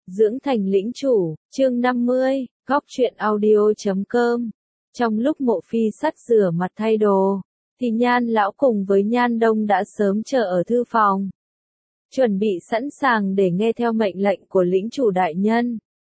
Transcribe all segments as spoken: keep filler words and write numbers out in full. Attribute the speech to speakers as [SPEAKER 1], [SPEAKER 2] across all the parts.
[SPEAKER 1] Dưỡng thành lĩnh chủ, chương năm mươi, góc truyện audio chấm com. Trong lúc Mộ Phi Sắt rửa mặt thay đồ, thì Nhan lão cùng với Nhan Đông đã sớm chờ ở thư phòng, chuẩn bị sẵn sàng để nghe theo mệnh lệnh của lĩnh chủ đại nhân.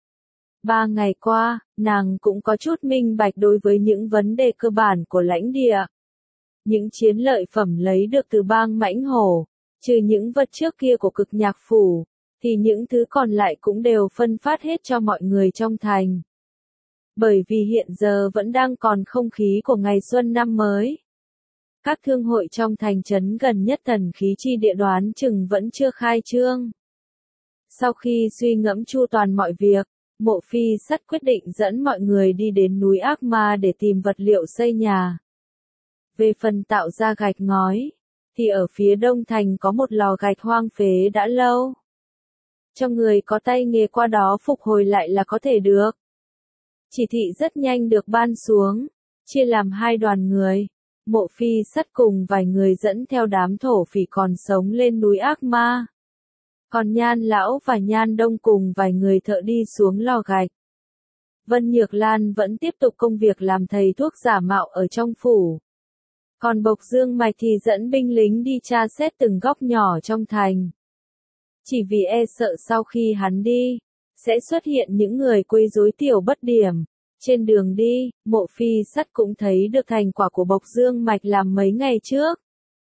[SPEAKER 1] Ba ngày qua, nàng cũng có chút minh bạch đối với những vấn đề cơ bản của lãnh địa. Những chiến lợi phẩm lấy được từ bang Mãnh Hổ, trừ những vật trước kia của Cực Nhạc Phủ, thì những thứ còn lại cũng đều phân phát hết cho mọi người trong thành. Bởi vì hiện giờ vẫn đang còn không khí của ngày xuân năm mới. Các thương hội trong thành trấn gần nhất Thần Khí Chi Địa đoán chừng vẫn chưa khai trương. Sau khi suy ngẫm chu toàn mọi việc, Mộ Phi Sắt quyết định dẫn mọi người đi đến núi Ác Ma để tìm vật liệu xây nhà. Về phần tạo ra gạch ngói, thì ở phía đông thành có một lò gạch hoang phế đã lâu. Cho người có tay nghề qua đó phục hồi lại là có thể được. Chỉ thị rất nhanh được ban xuống, chia làm hai đoàn người. Mộ Phi Sắt cùng vài người dẫn theo đám thổ phỉ còn sống lên núi Ác Ma. Còn Nhan lão và Nhan Đông cùng vài người thợ đi xuống lò gạch. Vân Nhược Lan vẫn tiếp tục công việc làm thầy thuốc giả mạo ở trong phủ. Còn Bộc Dương Mạch thì dẫn binh lính đi tra xét từng góc nhỏ trong thành. Chỉ vì e sợ sau khi hắn đi, sẽ xuất hiện những người quấy rối tiểu bất điểm. Trên đường đi, Mộ Phi Sắt cũng thấy được thành quả của Bộc Dương Mạch làm mấy ngày trước.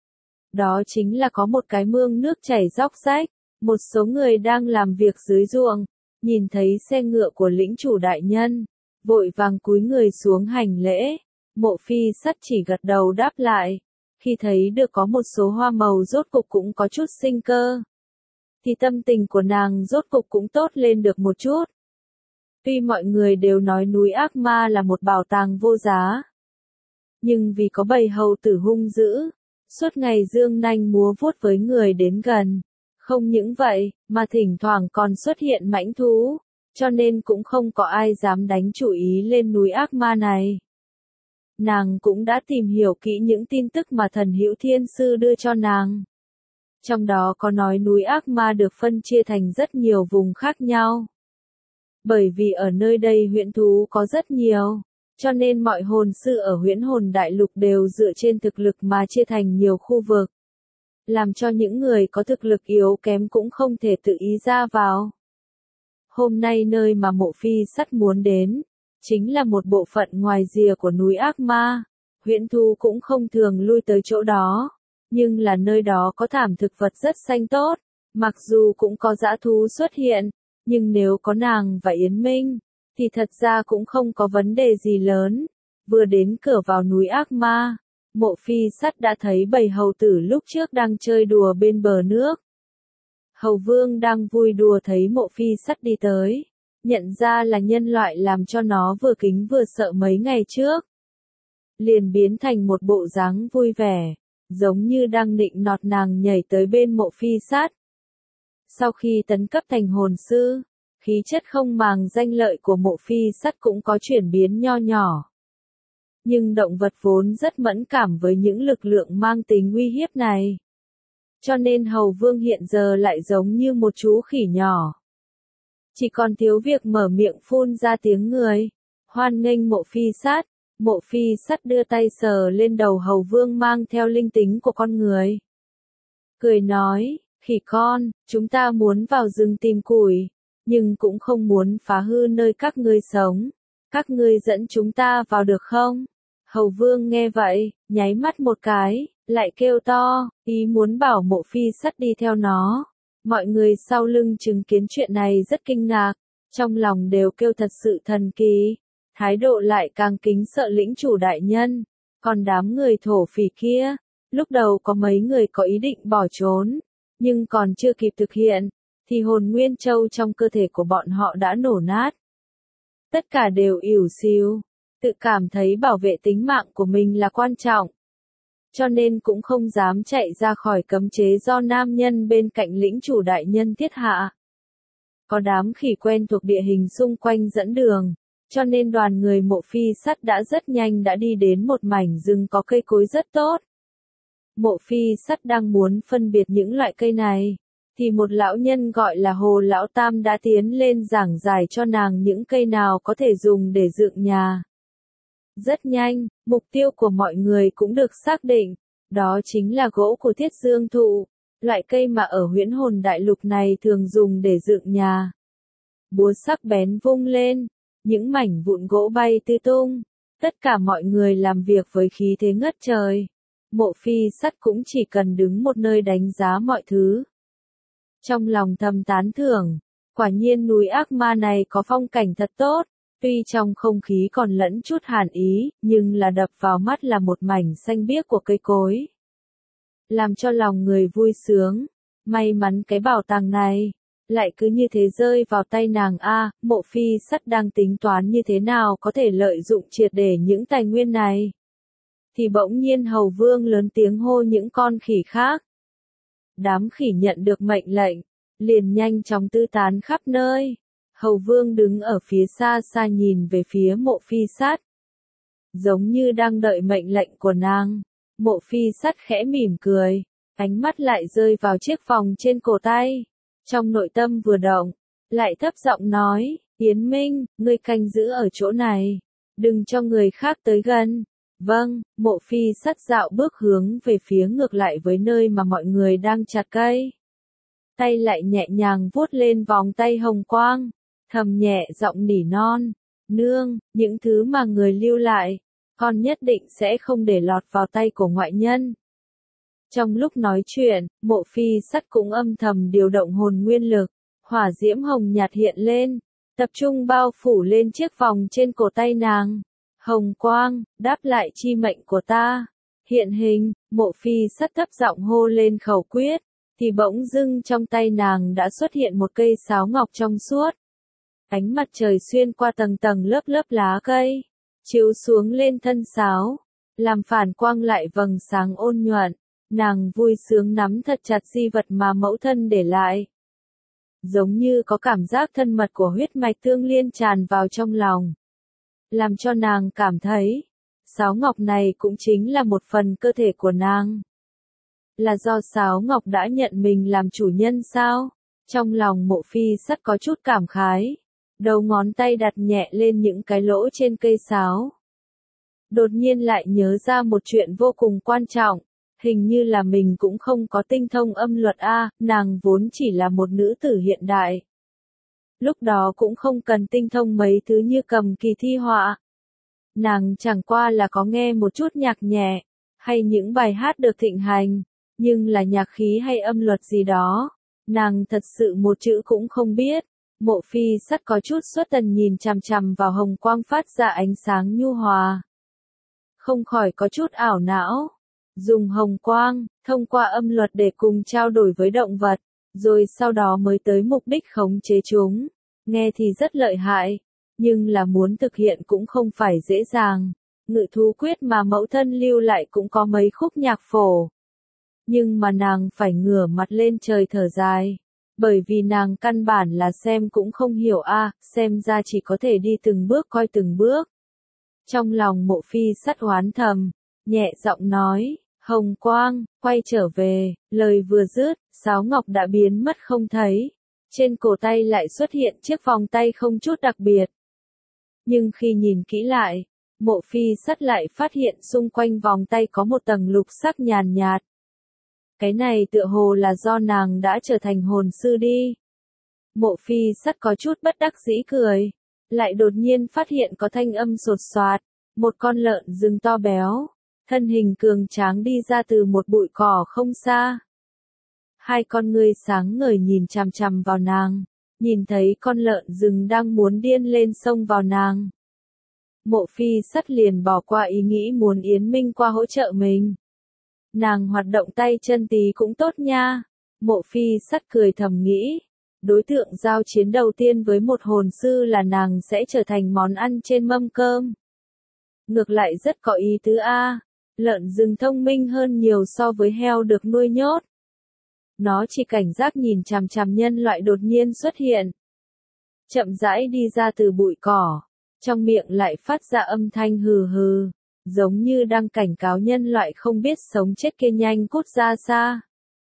[SPEAKER 1] Đó chính là có một cái mương nước chảy róc rách, một số người đang làm việc dưới ruộng, nhìn thấy xe ngựa của lĩnh chủ đại nhân, vội vàng cúi người xuống hành lễ. Mộ Phi Sắt chỉ gật đầu đáp lại, khi thấy được có một số hoa màu rốt cục cũng có chút sinh cơ, thì tâm tình của nàng rốt cục cũng tốt lên được một chút. Tuy mọi người đều nói núi Ác Ma là một bảo tàng vô giá, nhưng vì có bầy hầu tử hung dữ, suốt ngày dương nanh múa vuốt với người đến gần. Không những vậy, mà thỉnh thoảng còn xuất hiện mãnh thú, cho nên cũng không có ai dám đánh chủ ý lên núi Ác Ma này. Nàng cũng đã tìm hiểu kỹ những tin tức mà Thần Hữu Thiên Sư đưa cho nàng. Trong đó có nói núi Ác Ma được phân chia thành rất nhiều vùng khác nhau. Bởi vì ở nơi đây huyễn thú có rất nhiều, cho nên mọi hồn sư ở Huyễn Hồn Đại Lục đều dựa trên thực lực mà chia thành nhiều khu vực. Làm cho những người có thực lực yếu kém cũng không thể tự ý ra vào. Hôm nay nơi mà Mộ Phi Sắt muốn đến, chính là một bộ phận ngoài rìa của núi Ác Ma. Huyễn thú cũng không thường lui tới chỗ đó, nhưng là nơi đó có thảm thực vật rất xanh tốt. Mặc dù cũng có dã thú xuất hiện, nhưng nếu có nàng và Yến Minh, thì thật ra cũng không có vấn đề gì lớn. Vừa đến cửa vào núi Ác Ma, Mộ Phi Sắt đã thấy bầy hầu tử lúc trước đang chơi đùa bên bờ nước. Hầu Vương đang vui đùa thấy Mộ Phi Sắt đi tới, nhận ra là nhân loại làm cho nó vừa kính vừa sợ mấy ngày trước. Liền biến thành một bộ dáng vui vẻ, giống như đang nịnh nọt nàng nhảy tới bên Mộ Phi Sắt. Sau khi tấn cấp thành hồn sư, khí chất không màng danh lợi của Mộ Phi Sắt cũng có chuyển biến nho nhỏ. Nhưng động vật vốn rất mẫn cảm với những lực lượng mang tính uy hiếp này. Cho nên Hầu Vương hiện giờ lại giống như một chú khỉ nhỏ. Chỉ còn thiếu việc mở miệng phun ra tiếng người. Hoan nghênh Mộ Phi Sắt. Mộ Phi Sắt đưa tay sờ lên đầu Hầu Vương mang theo linh tính của con người. Cười nói, khỉ con, chúng ta muốn vào rừng tìm củi, nhưng cũng không muốn phá hư nơi các ngươi sống. Các ngươi dẫn chúng ta vào được không? Hầu Vương nghe vậy, nháy mắt một cái, lại kêu to, ý muốn bảo Mộ Phi Sắt đi theo nó. Mọi người sau lưng chứng kiến chuyện này rất kinh ngạc, trong lòng đều kêu thật sự thần kỳ, thái độ lại càng kính sợ lĩnh chủ đại nhân. Còn đám người thổ phỉ kia, lúc đầu có mấy người có ý định bỏ trốn, nhưng còn chưa kịp thực hiện, thì hồn nguyên châu trong cơ thể của bọn họ đã nổ nát. Tất cả đều ỉu xìu, tự cảm thấy bảo vệ tính mạng của mình là quan trọng. Cho nên cũng không dám chạy ra khỏi cấm chế do nam nhân bên cạnh lĩnh chủ đại nhân thiết hạ. Có đám khỉ quen thuộc địa hình xung quanh dẫn đường, cho nên đoàn người Mộ Phi Sắt đã rất nhanh đã đi đến một mảnh rừng có cây cối rất tốt. Mộ Phi Sắt đang muốn phân biệt những loại cây này, thì một lão nhân gọi là Hồ Lão Tam đã tiến lên giảng giải cho nàng những cây nào có thể dùng để dựng nhà. Rất nhanh, mục tiêu của mọi người cũng được xác định, đó chính là gỗ của Thiết Dương thụ, loại cây mà ở Huyễn Hồn Đại Lục này thường dùng để dựng nhà. Búa sắc bén vung lên, những mảnh vụn gỗ bay tứ tung, tất cả mọi người làm việc với khí thế ngất trời. Mộ Phi Sắt cũng chỉ cần đứng một nơi đánh giá mọi thứ. Trong lòng thầm tán thưởng, quả nhiên núi ác ma này có phong cảnh thật tốt, tuy trong không khí còn lẫn chút hàn ý, nhưng là đập vào mắt là một mảnh xanh biếc của cây cối. Làm cho lòng người vui sướng, may mắn cái bảo tàng này, lại cứ như thế rơi vào tay nàng a. Mộ Phi Sắt đang tính toán như thế nào có thể lợi dụng triệt để những tài nguyên này. Thì bỗng nhiên Hầu Vương lớn tiếng hô những con khỉ khác. Đám khỉ nhận được mệnh lệnh, liền nhanh chóng tứ tán khắp nơi. Hầu Vương đứng ở phía xa xa nhìn về phía Mộ Phi Sắt, giống như đang đợi mệnh lệnh của nàng. Mộ Phi Sắt khẽ mỉm cười, ánh mắt lại rơi vào chiếc vòng trên cổ tay. Trong nội tâm vừa động, lại thấp giọng nói, Yến Minh, ngươi canh giữ ở chỗ này, đừng cho người khác tới gần. Vâng. Mộ Phi Sắt dạo bước hướng về phía ngược lại với nơi mà mọi người đang chặt cây. Tay lại nhẹ nhàng vuốt lên vòng tay hồng quang, thầm nhẹ giọng nỉ non, nương, những thứ mà người lưu lại, con nhất định sẽ không để lọt vào tay của ngoại nhân. Trong lúc nói chuyện, Mộ Phi Sắt cũng âm thầm điều động hồn nguyên lực, hỏa diễm hồng nhạt hiện lên, tập trung bao phủ lên chiếc vòng trên cổ tay nàng. Hồng quang, đáp lại chi mệnh của ta. Hiện hình, Mộ Phi Sắt thấp giọng hô lên khẩu quyết, thì bỗng dưng trong tay nàng đã xuất hiện một cây sáo ngọc trong suốt. Ánh mặt trời xuyên qua tầng tầng lớp lớp lá cây, chiếu xuống lên thân sáo, làm phản quang lại vầng sáng ôn nhuận. Nàng vui sướng nắm thật chặt di vật mà mẫu thân để lại. Giống như có cảm giác thân mật của huyết mạch tương liên tràn vào trong lòng. Làm cho nàng cảm thấy, sáo ngọc này cũng chính là một phần cơ thể của nàng. Là do sáo ngọc đã nhận mình làm chủ nhân sao? Trong lòng Mộ Phi Sắt có chút cảm khái. Đầu ngón tay đặt nhẹ lên những cái lỗ trên cây sáo. Đột nhiên lại nhớ ra một chuyện vô cùng quan trọng. Hình như là mình cũng không có tinh thông âm luật a, nàng vốn chỉ là một nữ tử hiện đại. Lúc đó cũng không cần tinh thông mấy thứ như cầm kỳ thi họa. Nàng chẳng qua là có nghe một chút nhạc nhẹ, hay những bài hát được thịnh hành, nhưng là nhạc khí hay âm luật gì đó, nàng thật sự một chữ cũng không biết. Mộ Phi Sắt có chút xuất thần nhìn chằm chằm vào hồng quang phát ra ánh sáng nhu hòa. Không khỏi có chút ảo não. Dùng hồng quang, thông qua âm luật để cùng trao đổi với động vật, rồi sau đó mới tới mục đích khống chế chúng. Nghe thì rất lợi hại, nhưng là muốn thực hiện cũng không phải dễ dàng. Ngự thú quyết mà mẫu thân lưu lại cũng có mấy khúc nhạc phổ. Nhưng mà nàng phải ngửa mặt lên trời thở dài. Bởi vì nàng căn bản là xem cũng không hiểu a, xem ra chỉ có thể đi từng bước coi từng bước. Trong lòng Mộ Phi Sắt oán thầm, nhẹ giọng nói, hồng quang, quay trở về, lời vừa dứt, sáo ngọc đã biến mất không thấy. Trên cổ tay lại xuất hiện chiếc vòng tay không chút đặc biệt. Nhưng khi nhìn kỹ lại, Mộ Phi Sắt lại phát hiện xung quanh vòng tay có một tầng lục sắc nhàn nhạt. Cái này tựa hồ là do nàng đã trở thành hồn sư đi. Mộ Phi Sắt có chút bất đắc dĩ cười, lại đột nhiên phát hiện có thanh âm sột soạt, một con lợn rừng to béo, thân hình cường tráng đi ra từ một bụi cỏ không xa. Hai con ngươi sáng ngời nhìn chằm chằm vào nàng, nhìn thấy con lợn rừng đang muốn điên lên xông vào nàng. Mộ Phi Sắt liền bỏ qua ý nghĩ muốn Yến Minh qua hỗ trợ mình. Nàng hoạt động tay chân tí cũng tốt nha. Mộ Phi Sắt cười thầm nghĩ, đối tượng giao chiến đầu tiên với một hồn sư là nàng sẽ trở thành món ăn trên mâm cơm. Ngược lại rất có ý tứ a, lợn rừng thông minh hơn nhiều so với heo được nuôi nhốt. Nó chỉ cảnh giác nhìn chằm chằm nhân loại đột nhiên xuất hiện. Chậm rãi đi ra từ bụi cỏ, trong miệng lại phát ra âm thanh hừ hừ, giống như đang cảnh cáo nhân loại không biết sống chết kia nhanh cút ra xa.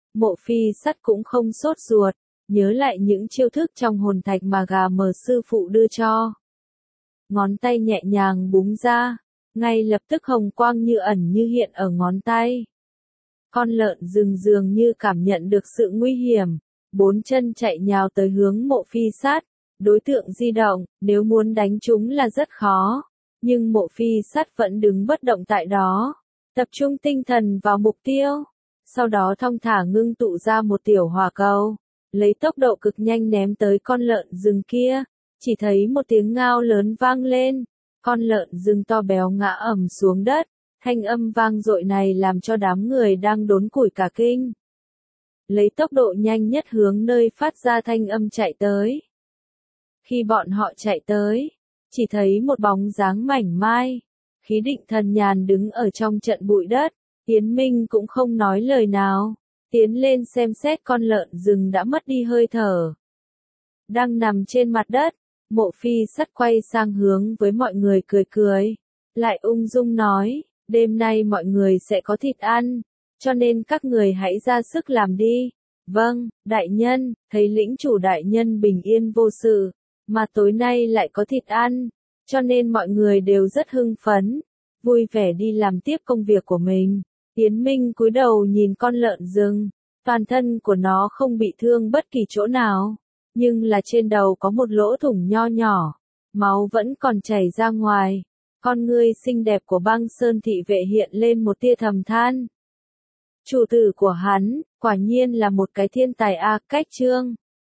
[SPEAKER 1] Mộ Phi Sắt cũng không sốt ruột, nhớ lại những chiêu thức trong hồn thạch mà gà mờ sư phụ đưa cho. Ngón tay nhẹ nhàng búng ra, ngay lập tức hồng quang như ẩn như hiện ở ngón tay. Con lợn rừng dường như cảm nhận được sự nguy hiểm, bốn chân chạy nhào tới hướng Mộ Phi Sắt. Đối tượng di động, nếu muốn đánh chúng là rất khó, nhưng Mộ Phi Sắt vẫn đứng bất động tại đó, tập trung tinh thần vào mục tiêu, sau đó thong thả ngưng tụ ra một tiểu hỏa cầu, lấy tốc độ cực nhanh ném tới con lợn rừng kia, chỉ thấy một tiếng ngao lớn vang lên, con lợn rừng to béo ngã ầm xuống đất, thanh âm vang dội này làm cho đám người đang đốn củi cả kinh. Lấy tốc độ nhanh nhất hướng nơi phát ra thanh âm chạy tới. Khi bọn họ chạy tới, chỉ thấy một bóng dáng mảnh mai, khí định thần nhàn đứng ở trong trận bụi đất, Yến Minh cũng không nói lời nào, tiến lên xem xét con lợn rừng đã mất đi hơi thở. Đang nằm trên mặt đất, Mộ Phi Sắt quay sang hướng với mọi người cười cười, lại ung dung nói, đêm nay mọi người sẽ có thịt ăn, cho nên các người hãy ra sức làm đi. Vâng, đại nhân, thấy lĩnh chủ đại nhân bình yên vô sự, mà tối nay lại có thịt ăn, cho nên mọi người đều rất hưng phấn, vui vẻ đi làm tiếp công việc của mình. Yến Minh cúi đầu nhìn con lợn rừng, toàn thân của nó không bị thương bất kỳ chỗ nào, nhưng là trên đầu có một lỗ thủng nho nhỏ, máu vẫn còn chảy ra ngoài. Con ngươi xinh đẹp của Băng Sơn thị vệ hiện lên một tia thầm than. Chủ tử của hắn, quả nhiên là một cái thiên tài a. Cách chương